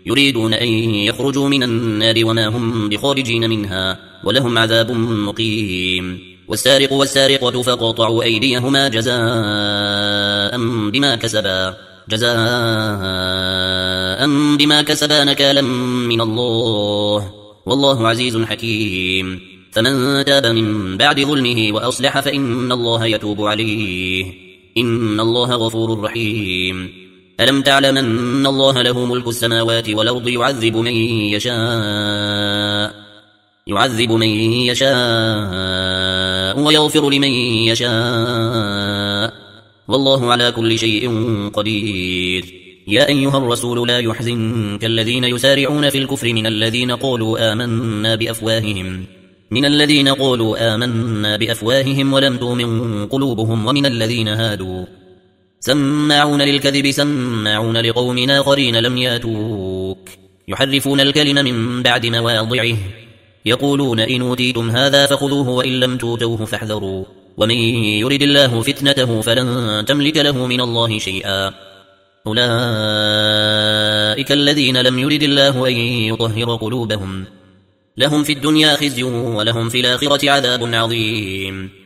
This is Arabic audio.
يريدون أن يخرجوا من النار وما هم بخارجين منها ولهم عذاب مقيم. والسارق والسارقة فقطعوا أيديهما جزاء بما كسبا نكالا من الله والله عزيز حكيم. فمن تاب من بعد ظلمه وأصلح فإن الله يتوب عليه إن الله غفور رحيم. ألم تعلم أن الله له ملك السماوات والأرض يعذب من يشاء ويغفر لمن يشاء والله على كل شيء قدير. يا أيها الرسول لا يحزنك الذين يسارعون في الكفر من الذين قالوا آمنا بأفواههم ولم تؤمن قلوبهم ومن الذين هادوا سماعون للكذب سماعون لقوم آخرين لم ياتوك يحرفون الكلم من بعد مواضعه يقولون إن أوتيتم هذا فخذوه وإن لم تؤتوه فاحذروا ومن يرد الله فتنته فلن تملك له من الله شيئا. أولئك الذين لم يرد الله أن يطهر قلوبهم لهم في الدنيا خزي ولهم في الآخرة عذاب عظيم.